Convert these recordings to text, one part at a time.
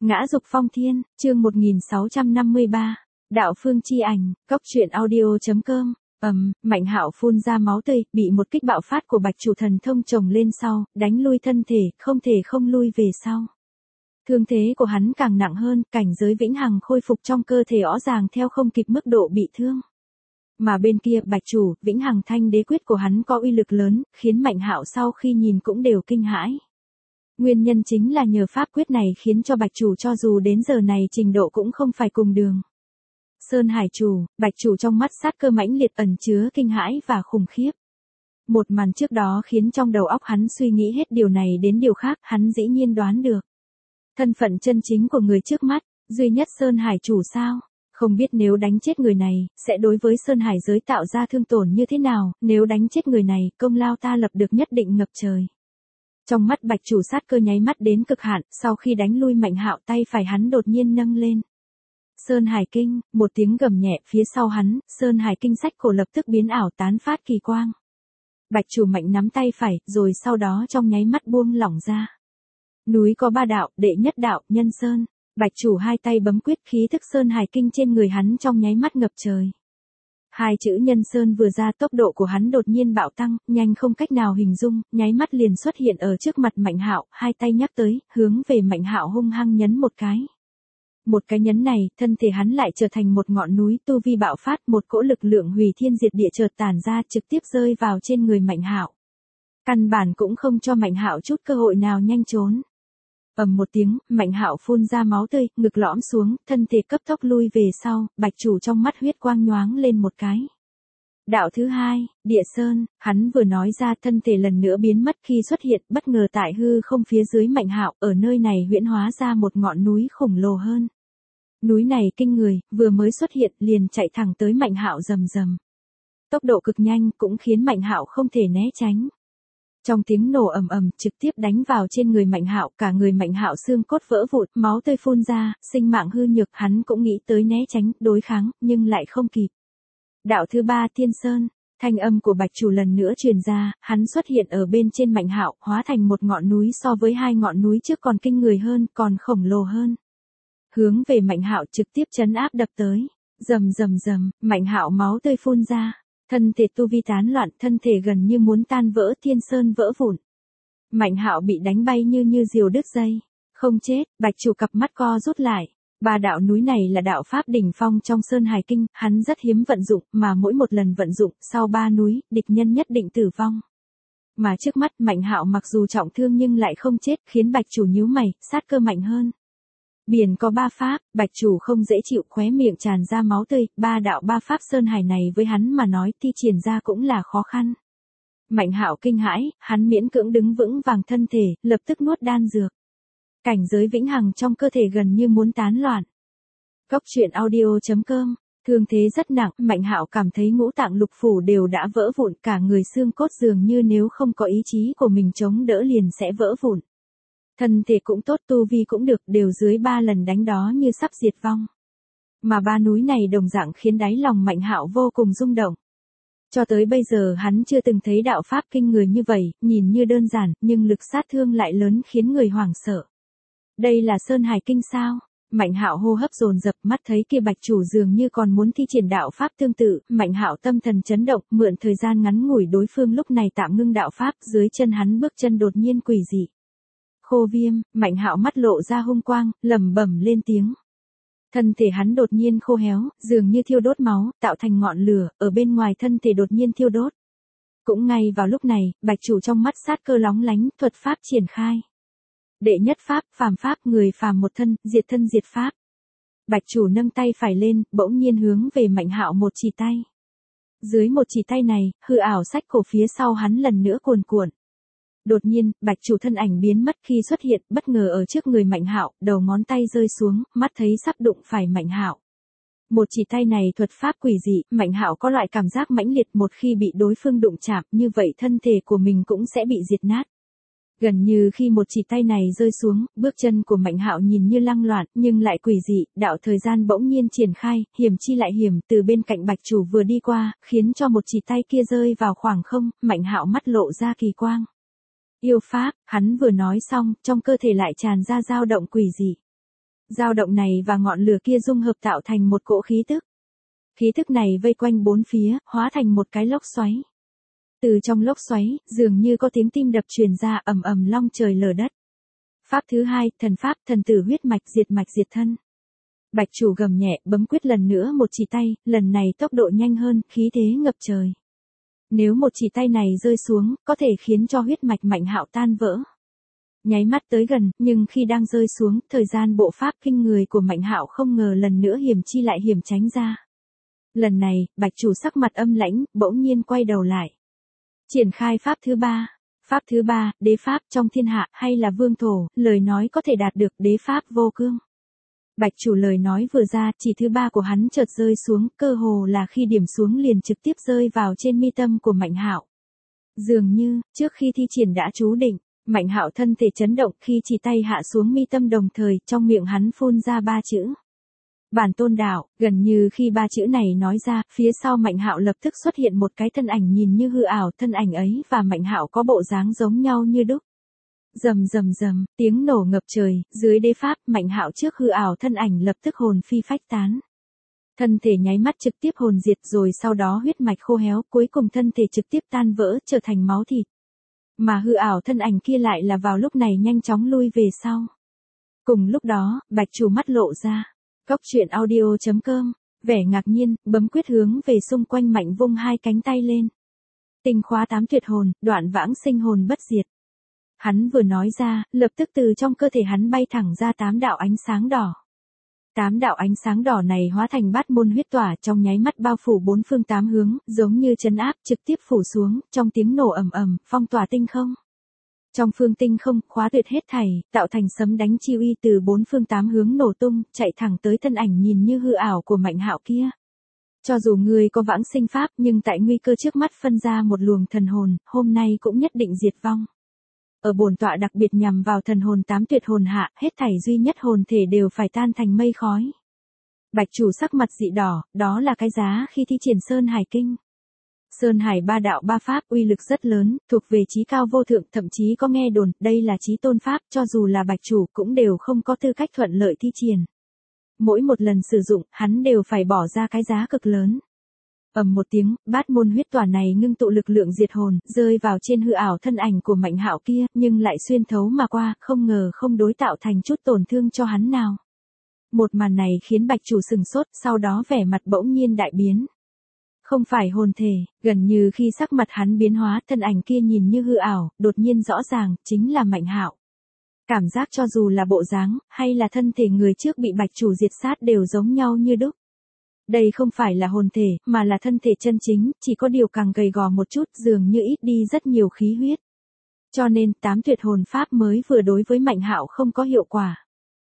Ngã dục phong thiên, chương 1653. Đạo phương chi ảnh, cốc truyện audio.com. Mạnh Hạo phun ra máu tươi, bị một kích bạo phát của Bạch Chủ thần thông chồng lên sau, đánh lui thân thể, không thể không lui về sau. Thương thế của hắn càng nặng hơn, cảnh giới vĩnh hằng khôi phục trong cơ thể rõ ràng theo không kịp mức độ bị thương. Mà bên kia Bạch Chủ, vĩnh hằng thanh đế quyết của hắn có uy lực lớn, khiến Mạnh Hạo sau khi nhìn cũng đều kinh hãi. Nguyên nhân chính là nhờ pháp quyết này khiến cho Bạch Chủ cho dù đến giờ này trình độ cũng không phải cùng đường. Sơn Hải Chủ, Bạch Chủ trong mắt sát cơ mãnh liệt ẩn chứa kinh hãi và khủng khiếp. Một màn trước đó khiến trong đầu óc hắn suy nghĩ hết điều này đến điều khác, hắn dĩ nhiên đoán được. Thân phận chân chính của người trước mắt, duy nhất Sơn Hải Chủ sao? Không biết nếu đánh chết người này, sẽ đối với Sơn Hải giới tạo ra thương tổn như thế nào, nếu đánh chết người này, công lao ta lập được nhất định ngập trời. Trong mắt Bạch Chủ sát cơ nháy mắt đến cực hạn, sau khi đánh lui Mạnh Hạo tay phải hắn đột nhiên nâng lên. Sơn Hải Kinh, một tiếng gầm nhẹ phía sau hắn, Sơn Hải Kinh sách cổ lập tức biến ảo tán phát kỳ quang. Bạch Chủ mạnh nắm tay phải, rồi sau đó trong nháy mắt buông lỏng ra. Núi có ba đạo, đệ nhất đạo, Nhân Sơn. Bạch Chủ hai tay bấm quyết, khí thức Sơn Hải Kinh trên người hắn trong nháy mắt ngập trời. Hai chữ Nhân Sơn vừa ra, tốc độ của hắn đột nhiên bạo tăng, nhanh không cách nào hình dung, nháy mắt liền xuất hiện ở trước mặt Mạnh Hạo, hai tay nhắc tới, hướng về Mạnh Hạo hung hăng nhấn một cái. Một cái nhấn này, thân thể hắn lại trở thành một ngọn núi, tu vi bạo phát, một cỗ lực lượng hủy thiên diệt địa chợt tản ra, trực tiếp rơi vào trên người Mạnh Hạo. Căn bản cũng không cho Mạnh Hạo chút cơ hội nào nhanh trốn. Ầm một tiếng, Mạnh Hạo phun ra máu tươi, ngực lõm xuống, thân thể cấp tốc lui về sau, Bạch Chủ trong mắt huyết quang nhoáng lên một cái. Đạo thứ hai, Địa Sơn, hắn vừa nói ra thân thể lần nữa biến mất khi xuất hiện, bất ngờ tại hư không phía dưới Mạnh Hạo, ở nơi này huyễn hóa ra một ngọn núi khổng lồ hơn. Núi này kinh người, vừa mới xuất hiện liền chạy thẳng tới Mạnh Hạo rầm rầm. Tốc độ cực nhanh cũng khiến Mạnh Hạo không thể né tránh. Trong tiếng nổ ầm ầm, trực tiếp đánh vào trên người Mạnh Hạo, cả người Mạnh Hạo xương cốt vỡ vụn, máu tươi phun ra, sinh mạng hư nhược, hắn cũng nghĩ tới né tránh, đối kháng, nhưng lại không kịp. Đạo thứ ba, Thiên Sơn, thanh âm của Bạch Chủ lần nữa truyền ra, hắn xuất hiện ở bên trên Mạnh Hạo, hóa thành một ngọn núi so với hai ngọn núi trước còn kinh người hơn, còn khổng lồ hơn. Hướng về Mạnh Hạo trực tiếp trấn áp đập tới. Rầm rầm rầm, Mạnh Hạo máu tươi phun ra. Thân thể tu vi tán loạn, thân thể gần như muốn tan vỡ, Thiên Sơn vỡ vụn. Mạnh Hạo bị đánh bay như diều đứt dây. Không chết, Bạch Chủ cặp mắt co rút lại. Ba đạo núi này là đạo pháp đỉnh phong trong Sơn Hải Kinh, hắn rất hiếm vận dụng, mà mỗi một lần vận dụng, sau ba núi, địch nhân nhất định tử vong. Mà trước mắt Mạnh Hạo mặc dù trọng thương nhưng lại không chết, khiến Bạch Chủ nhíu mày, sát cơ mạnh hơn. Biển có ba pháp, Bạch Chủ không dễ chịu, khóe miệng tràn ra máu tươi, ba đạo ba pháp Sơn Hải này với hắn mà nói thi triển ra cũng là khó khăn. Mạnh Hạo kinh hãi, hắn miễn cưỡng đứng vững vàng thân thể, lập tức nuốt đan dược. Cảnh giới vĩnh hằng trong cơ thể gần như muốn tán loạn. Cốc truyện audio.com, thương thế rất nặng, Mạnh Hạo cảm thấy ngũ tạng lục phủ đều đã vỡ vụn, cả người xương cốt dường như nếu không có ý chí của mình chống đỡ liền sẽ vỡ vụn. Thân thể cũng tốt, tu vi cũng được, đều dưới 3 lần đánh đó như sắp diệt vong. Mà ba núi này đồng dạng khiến đáy lòng Mạnh Hạo vô cùng rung động. Cho tới bây giờ hắn chưa từng thấy đạo pháp kinh người như vậy, nhìn như đơn giản, nhưng lực sát thương lại lớn khiến người hoảng sợ. Đây là Sơn Hải Kinh sao? Mạnh Hạo hô hấp dồn dập, mắt thấy kia Bạch Chủ dường như còn muốn thi triển đạo pháp tương tự, Mạnh Hạo tâm thần chấn động, mượn thời gian ngắn ngủi đối phương lúc này tạm ngưng đạo pháp, dưới chân hắn bước chân đột nhiên quỷ dị. Khô Viêm, Mạnh Hạo mắt lộ ra hung quang, lẩm bẩm lên tiếng. Thân thể hắn đột nhiên khô héo, dường như thiêu đốt máu, tạo thành ngọn lửa, ở bên ngoài thân thể đột nhiên thiêu đốt. Cũng ngay vào lúc này, Bạch Chủ trong mắt sát cơ lóng lánh, thuật pháp triển khai. Đệ nhất pháp, phàm pháp, người phàm một thân diệt pháp. Bạch Chủ nâng tay phải lên, bỗng nhiên hướng về Mạnh Hạo một chỉ tay. Dưới một chỉ tay này, hư ảo sách cổ phía sau hắn lần nữa cuồn cuộn. Đột nhiên, Bạch Chủ thân ảnh biến mất khi xuất hiện, bất ngờ ở trước người Mạnh Hạo, đầu ngón tay rơi xuống, mắt thấy sắp đụng phải Mạnh Hạo. Một chỉ tay này thuật pháp quỷ dị, Mạnh Hạo có loại cảm giác mãnh liệt, một khi bị đối phương đụng chạm, như vậy thân thể của mình cũng sẽ bị diệt nát. Gần như khi một chỉ tay này rơi xuống, bước chân của Mạnh Hạo nhìn như lăng loạn, nhưng lại quỷ dị, đạo thời gian bỗng nhiên triển khai, hiểm chi lại hiểm, từ bên cạnh Bạch Chủ vừa đi qua, khiến cho một chỉ tay kia rơi vào khoảng không, Mạnh Hạo mắt lộ ra kỳ quang. Yêu pháp, hắn vừa nói xong, trong cơ thể lại tràn ra dao động quỷ dị. Dao động này và ngọn lửa kia dung hợp tạo thành một cỗ khí tức. Khí tức này vây quanh bốn phía, hóa thành một cái lốc xoáy. Từ trong lốc xoáy, dường như có tiếng tim đập truyền ra ầm ầm long trời lở đất. Pháp thứ hai, thần pháp, thần tử huyết mạch diệt thân. Bạch chủ gầm nhẹ, bấm quyết lần nữa một chỉ tay, lần này tốc độ nhanh hơn, khí thế ngập trời. Nếu một chỉ tay này rơi xuống, có thể khiến cho huyết mạch Mạnh Hạo tan vỡ. Nháy mắt tới gần, nhưng khi đang rơi xuống, thời gian bộ pháp kinh người của Mạnh Hạo không ngờ lần nữa hiểm chi lại hiểm tránh ra. Lần này, Bạch chủ sắc mặt âm lãnh, bỗng nhiên quay đầu lại. Triển khai pháp thứ ba. Pháp thứ ba, đế pháp trong thiên hạ hay là vương thổ, lời nói có thể đạt được đế pháp vô cương. Bạch chủ lời nói vừa ra, chỉ thứ ba của hắn chợt rơi xuống, cơ hồ là khi điểm xuống liền trực tiếp rơi vào trên mi tâm của Mạnh Hạo. Dường như, trước khi thi triển đã chú định, Mạnh Hạo thân thể chấn động khi chỉ tay hạ xuống mi tâm đồng thời, trong miệng hắn phun ra ba chữ. Bản tôn đạo, gần như khi ba chữ này nói ra, phía sau Mạnh Hạo lập tức xuất hiện một cái thân ảnh nhìn như hư ảo, thân ảnh ấy và Mạnh Hạo có bộ dáng giống nhau như đúc. Rầm rầm rầm, tiếng nổ ngập trời, dưới đế pháp, Mạnh Hạo trước hư ảo thân ảnh lập tức hồn phi phách tán. Thân thể nháy mắt trực tiếp hồn diệt rồi sau đó huyết mạch khô héo, cuối cùng thân thể trực tiếp tan vỡ trở thành máu thịt. Mà hư ảo thân ảnh kia lại là vào lúc này nhanh chóng lui về sau. Cùng lúc đó, Bạch chủ mắt lộ ra. Cóc truyện audio.com, vẻ ngạc nhiên, bấm quyết hướng về xung quanh Mạnh vung hai cánh tay lên. Tinh khóa 8 tuyệt hồn, đoạn vãng sinh hồn bất diệt. Hắn vừa nói ra, lập tức từ trong cơ thể hắn bay thẳng ra 8 đạo ánh sáng đỏ. 8 đạo ánh sáng đỏ này hóa thành bát môn huyết tỏa trong nháy mắt bao phủ bốn phương tám hướng, giống như trấn áp trực tiếp phủ xuống, trong tiếng nổ ầm ầm, phong tỏa tinh không. Trong phương tinh không, khóa tuyệt hết thảy, tạo thành sấm đánh chi uy từ bốn phương tám hướng nổ tung, chạy thẳng tới thân ảnh nhìn như hư ảo của Mạnh Hạo kia. Cho dù ngươi có vãng sinh pháp nhưng tại nguy cơ trước mắt phân ra một luồng thần hồn, hôm nay cũng nhất định diệt vong. Ở bổn tọa đặc biệt nhằm vào thần hồn 8 tuyệt hồn hạ, hết thảy duy nhất hồn thể đều phải tan thành mây khói. Bạch chủ sắc mặt dị đỏ, đó là cái giá khi thi triển Sơn Hải Kinh. Sơn Hải ba đạo ba pháp uy lực rất lớn, thuộc về chí cao vô thượng, thậm chí có nghe đồn, đây là chí tôn pháp, cho dù là bạch chủ cũng đều không có tư cách thuận lợi thi triển. Mỗi một lần sử dụng, hắn đều phải bỏ ra cái giá cực lớn. Ầm một tiếng, bát môn huyết tỏa này ngưng tụ lực lượng diệt hồn, rơi vào trên hư ảo thân ảnh của Mạnh Hạo kia, nhưng lại xuyên thấu mà qua, không ngờ không đối tạo thành chút tổn thương cho hắn nào. Một màn này khiến bạch chủ sừng sốt, sau đó vẻ mặt bỗng nhiên đại biến. Không phải hồn thể, gần như khi sắc mặt hắn biến hóa, thân ảnh kia nhìn như hư ảo, đột nhiên rõ ràng, chính là Mạnh Hạo. Cảm giác cho dù là bộ dáng, hay là thân thể người trước bị bạch chủ diệt sát đều giống nhau như đúc. Đây không phải là hồn thể, mà là thân thể chân chính, chỉ có điều càng gầy gò một chút, dường như ít đi rất nhiều khí huyết. Cho nên, 8 tuyệt hồn pháp mới vừa đối với Mạnh Hạo không có hiệu quả.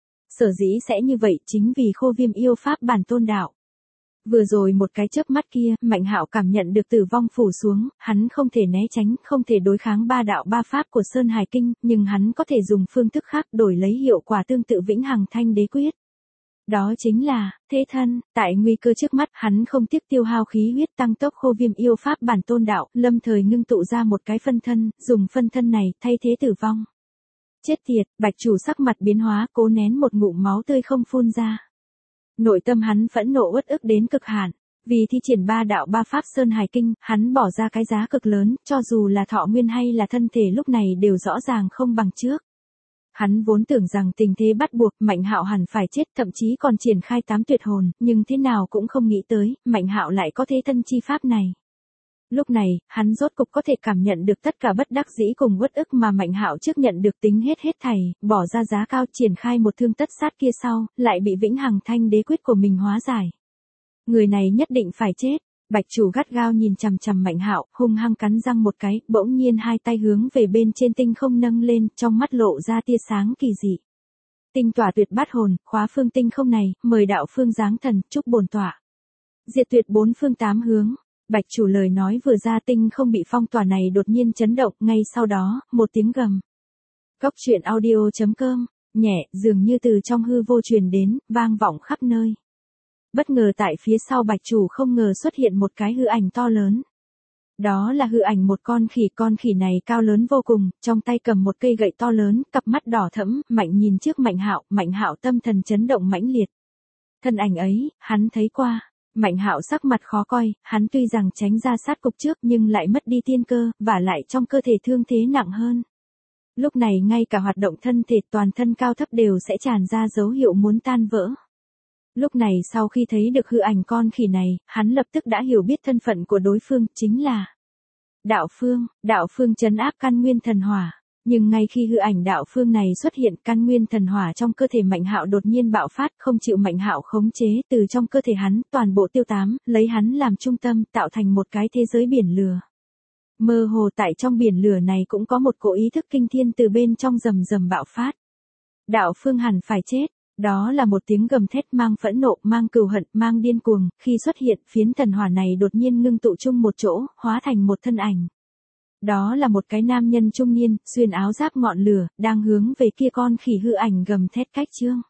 Sở dĩ sẽ như vậy chính vì Khô Viêm yêu pháp bản tôn đạo. Vừa rồi một cái chớp mắt kia, Mạnh Hạo cảm nhận được tử vong phủ xuống, hắn không thể né tránh, không thể đối kháng ba đạo ba pháp của Sơn Hải Kinh, nhưng hắn có thể dùng phương thức khác đổi lấy hiệu quả tương tự Vĩnh Hằng Thanh Đế Quyết. Đó chính là, thế thân, tại nguy cơ trước mắt, hắn không tiếc tiêu hao khí huyết tăng tốc Khô Viêm yêu pháp bản tôn đạo, lâm thời ngưng tụ ra một cái phân thân, dùng phân thân này thay thế tử vong. Chết tiệt, bạch chủ sắc mặt biến hóa, cố nén một ngụm máu tươi không phun ra. Nội tâm hắn phẫn nộ uất ức đến cực hạn, vì thi triển ba đạo ba pháp Sơn Hải Kinh, hắn bỏ ra cái giá cực lớn, cho dù là thọ nguyên hay là thân thể lúc này đều rõ ràng không bằng trước. Hắn vốn tưởng rằng tình thế bắt buộc, Mạnh Hạo hẳn phải chết, thậm chí còn triển khai 8 tuyệt hồn, nhưng thế nào cũng không nghĩ tới, Mạnh Hạo lại có thế thân chi pháp này. Lúc này, hắn rốt cục có thể cảm nhận được tất cả bất đắc dĩ cùng uất ức mà Mạnh Hạo trước nhận được tính hết thảy, bỏ ra giá cao triển khai một thương tất sát kia sau, lại bị Vĩnh Hằng Thanh Đế Quyết của mình hóa giải. Người này nhất định phải chết. Bạch chủ gắt gao nhìn chằm chằm Mạnh Hạo, hung hăng cắn răng một cái, bỗng nhiên hai tay hướng về bên trên tinh không nâng lên, trong mắt lộ ra tia sáng kỳ dị. Tinh tỏa tuyệt bát hồn, khóa phương tinh không này, mời đạo phương giáng thần, chúc bổn tỏa. Diệt tuyệt bốn phương tám hướng. Bạch chủ lời nói vừa ra, tinh không bị phong tỏa này đột nhiên chấn động, ngay sau đó, một tiếng gầm. Cóc truyện audio.com, nhẹ, dường như từ trong hư vô truyền đến, vang vọng khắp nơi. Bất ngờ tại phía sau bạch chủ không ngờ xuất hiện một cái hư ảnh to lớn. Đó là hư ảnh một con khỉ này cao lớn vô cùng, trong tay cầm một cây gậy to lớn, cặp mắt đỏ thẫm, Mạnh nhìn trước Mạnh Hạo tâm thần chấn động mãnh liệt. Thân ảnh ấy, hắn thấy qua. Mạnh Hạo sắc mặt khó coi, hắn tuy rằng tránh ra sát cục trước nhưng lại mất đi tiên cơ, và lại trong cơ thể thương thế nặng hơn. Lúc này ngay cả hoạt động thân thể toàn thân cao thấp đều sẽ tràn ra dấu hiệu muốn tan vỡ. Lúc này sau khi thấy được hư ảnh con khỉ này, hắn lập tức đã hiểu biết thân phận của đối phương, chính là Đạo Phương trấn áp căn nguyên thần hỏa. Nhưng ngay khi hư ảnh Đạo Phương này xuất hiện, căn nguyên thần hỏa trong cơ thể Mạnh Hạo đột nhiên bạo phát, không chịu Mạnh Hạo khống chế, từ trong cơ thể hắn, toàn bộ tiêu tán, lấy hắn làm trung tâm, tạo thành một cái thế giới biển lửa. Mơ hồ tại trong biển lửa này cũng có một cỗ ý thức kinh thiên từ bên trong rầm rầm bạo phát. Đạo Phương hẳn phải chết. Đó là một tiếng gầm thét mang phẫn nộ, mang cừu hận, mang điên cuồng, khi xuất hiện, phiến thần hỏa này đột nhiên ngưng tụ chung một chỗ, hóa thành một thân ảnh. Đó là một cái nam nhân trung niên, xuyên áo giáp ngọn lửa, đang hướng về kia con khỉ hư ảnh gầm thét cách chương.